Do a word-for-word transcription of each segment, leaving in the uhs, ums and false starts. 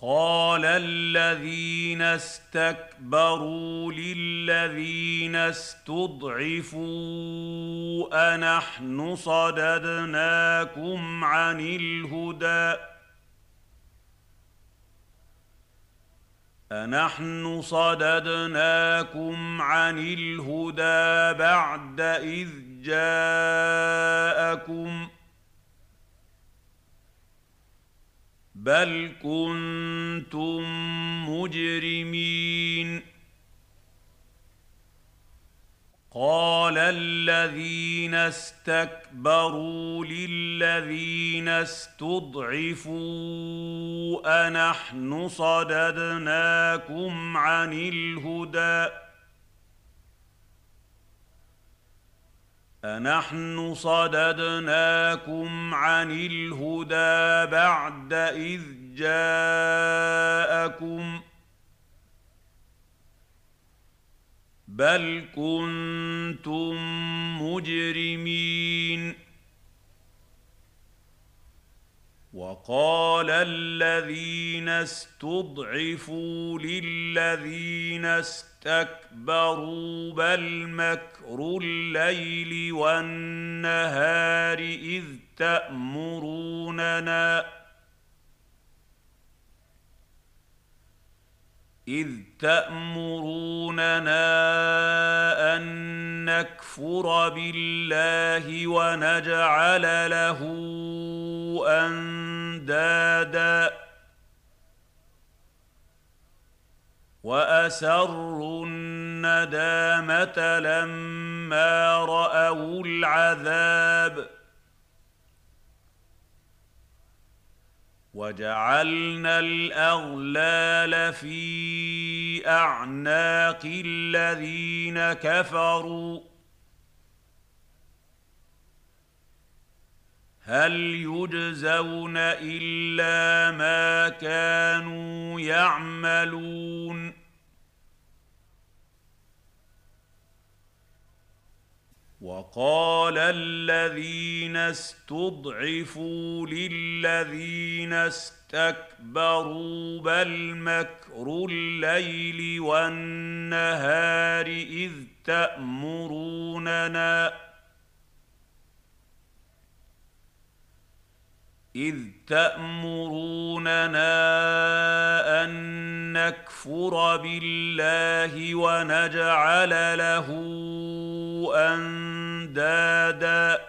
قال الذين استكبروا للذين استضعفوا أنحن صددناكم عن الهدى أنحن صددناكم عن الهدى بعد إذ جاءكم بل كنتم مجرمين قال الذين استكبروا للذين استضعفوا أنحن صددناكم عن الهدى أنحن صددناكم عن الهدى بعد إذ جاءكم بل كنتم مجرمين وقال الذين استضعفوا للذين استكبروا بل مكر الليل والنهار إذ تأمروننا إذ تأمروننا أن نكفر بالله ونجعل له أندادا وأسروا الندامة لما رأوا العذاب وجعلنا الأغلال في أعناق الذين كفروا هل يجزون إلا ما كانوا يعملون وقال الذين استضعفوا للذين استكبروا بل مكر الليل والنهار إذ تأمروننا إذ تأمروننا أن نكفر بالله ونجعل له أندادا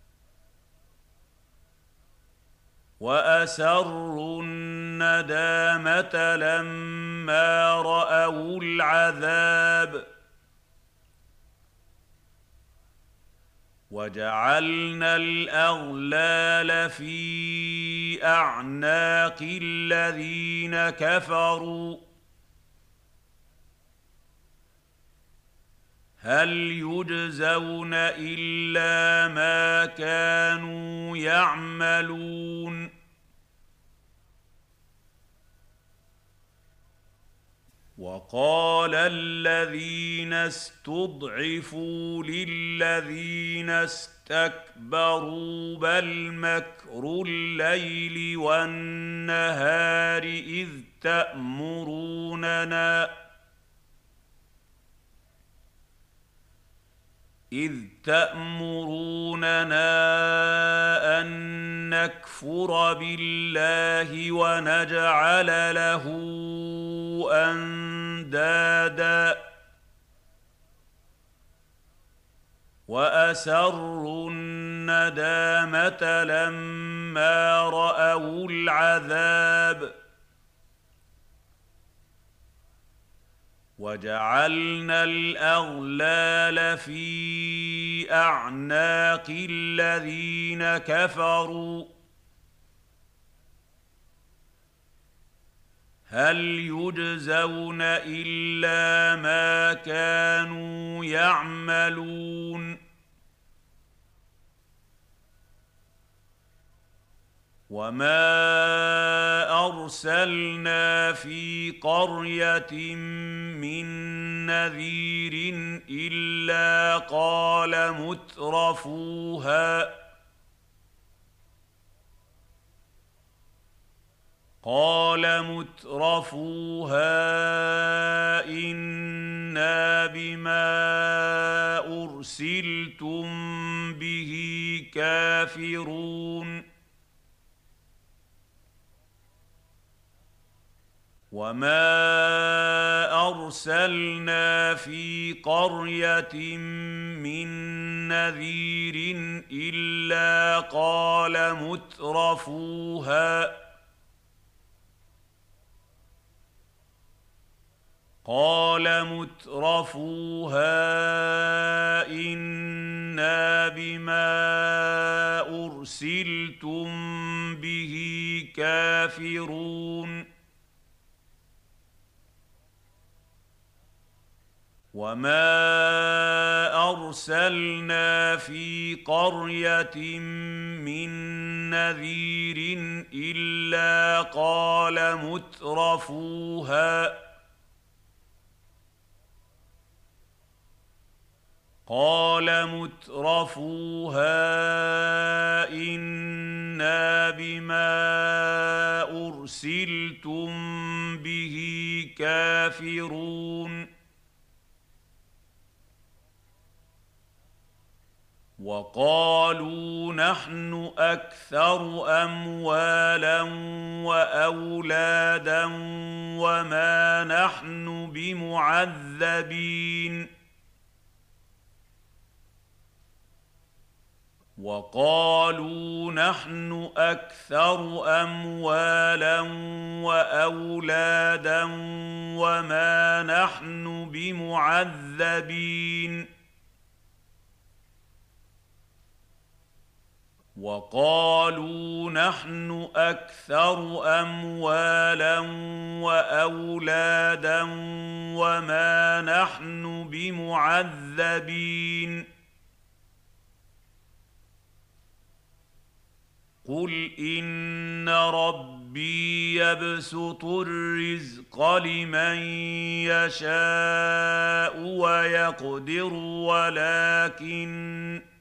وأسروا الندامة لما رأوا العذاب وجعلنا الأغلال في أعناق الذين كفروا هل يجزون إلا ما كانوا يعملون وقال الذين استضعفوا للذين استكبروا بل مكر الليل والنهار إذ تأمروننا إذ تأمروننا أن نكفر بالله ونجعل له أندادا وأسروا الندامة لما رأوا العذاب وجعلنا الأغلال في أعناق الذين كفروا هل يجزون إلا ما كانوا يعملون وما أرسلنا في قرية من نذير إلا قال مترفوها قال مترفوها إنا بما أرسلتم به كافرون وما أرسلنا في قرية من نذير إلا قال مترفوها قال مترفوها إنا بما أرسلتم به كافرون وما أرسلنا في قرية من نذير إلا قال مترفوها قال مترفوها إنا بما أرسلتم به كافرون وقالوا نحن أكثر أموالا وأولادا وما نحن بمعذبين وقالوا نحن أكثر أموالا وأولادا وما نحن بمعذبين وقالوا نحن أكثر أموالا وأولادا وما نحن بمعذبين قل إن ربي يبسط الرزق لمن يشاء ويقدر ولكن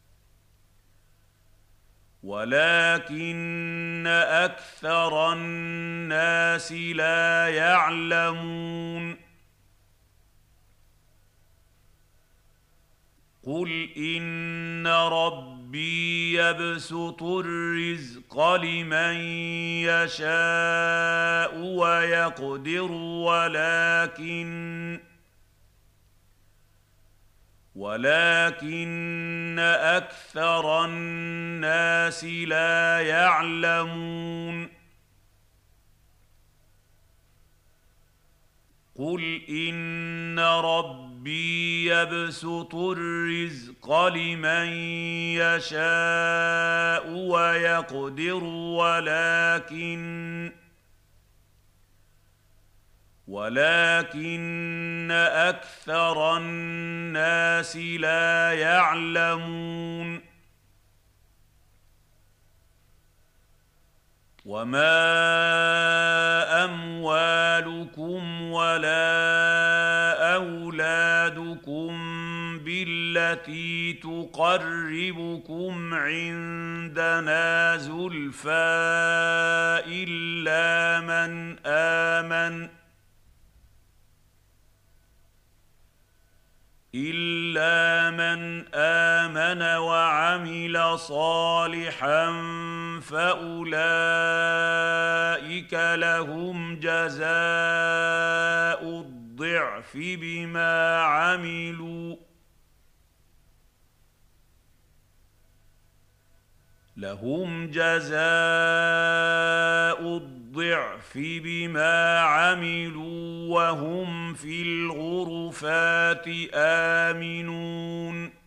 ولكن أكثر الناس لا يعلمون قل إن ربي يبسط الرزق لمن يشاء ويقدر ولكن ولكن أكثر الناس لا يعلمون قل إن ربي يبسط الرزق لمن يشاء ويقدر ولكن ولكن أكثر الناس لا يعلمون وما أموالكم ولا أولادكم بالتي تقربكم عندنا زلفى إلا من آمن إلا من آمن وعمل صالحا فأولئك لهم جزاء الضعف بما عملوا لهم جزاء الضعف بما عملوا وهم في الغرفات آمنون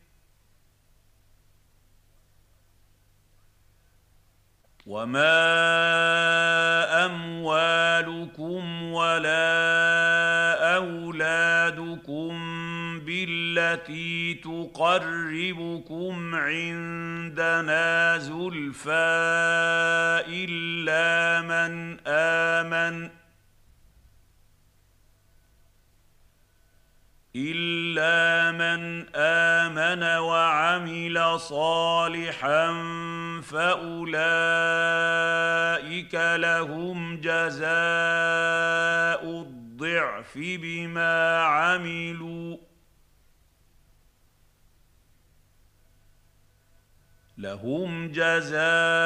وما أموالكم ولا أولادكم بالتي تقربكم عندنا زلفى إلا من آمن إلا من آمن وعمل صالحا فأولئك لهم جزاء الضعف بما عملوا لهم جزاء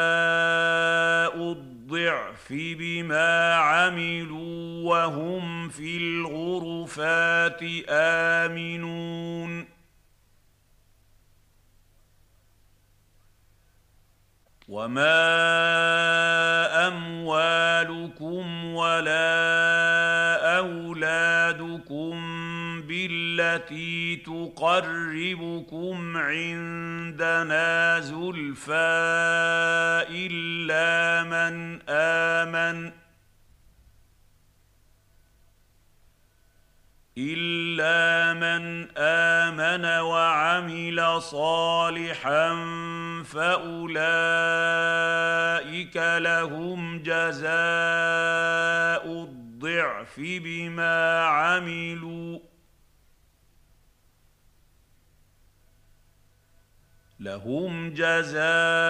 الضعف بما عملوا وهم في الغرفات آمنون وما أموالكم ولا أولادكم بالتي تقربكم عندنا زلفى إلا من آمن إلا من آمن وعمل صالحا فأولئك لهم جزاء الضعف بما عملوا لهم جزاء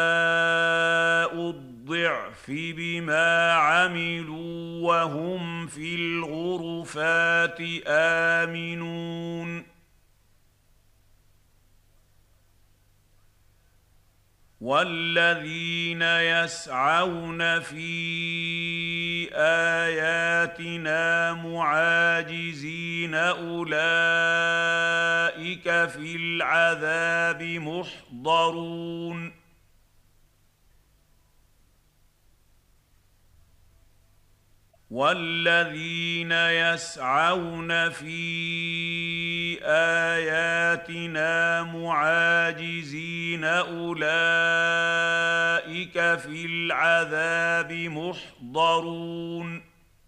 الضعف بما عملوا وهم في الغرفات آمنون والذين يسعون في آياتنا معاجزين أولئك في العذاب محضرون والذين يسعون في آياتنا معاجزين أولئك في العذاب محضرون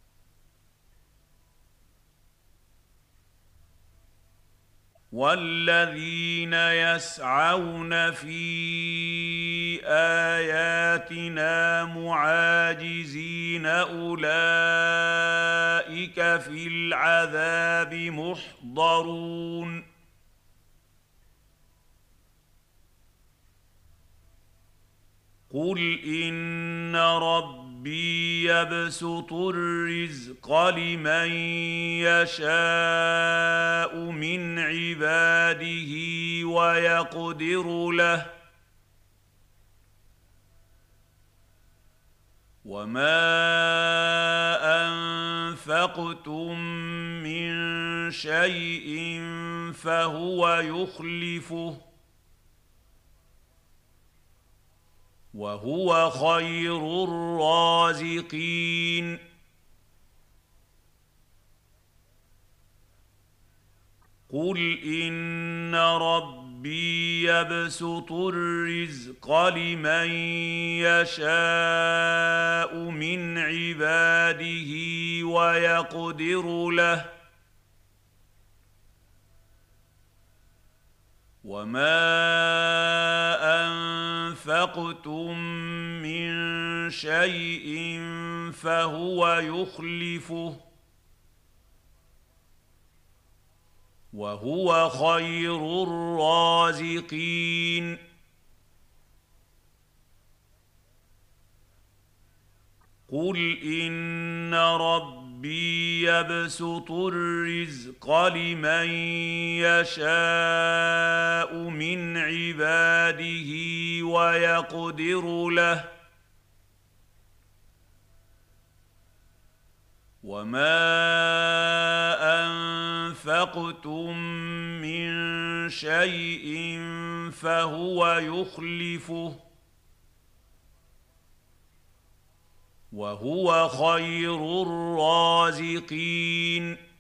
والذين يسعون في آياتنا معاجزين أولئك في العذاب محضرون قل إن ربي يبسط الرزق لمن يشاء من عباده ويقدر له وما أنفقتم من شيء فهو يخلفه وهو خير الرازقين قل إن ربي يبسط الرزق لمن يشاء من عباده ويقدر له وما أنفقتم من شيء فهو يخلفه وهو خير الرازقين قل إن ربي يبسط الرزق لمن يشاء من عباده ويقدر له وما أنفقتم من شيء فهو يخلفه وهو خير الرازقين. وهو خير الرازقين قل إن ربي يبسط الرزق لمن يشاء من عباده ويقدر له وما أنفقتم من شيء فهو يخلفه وهو خير الرازقين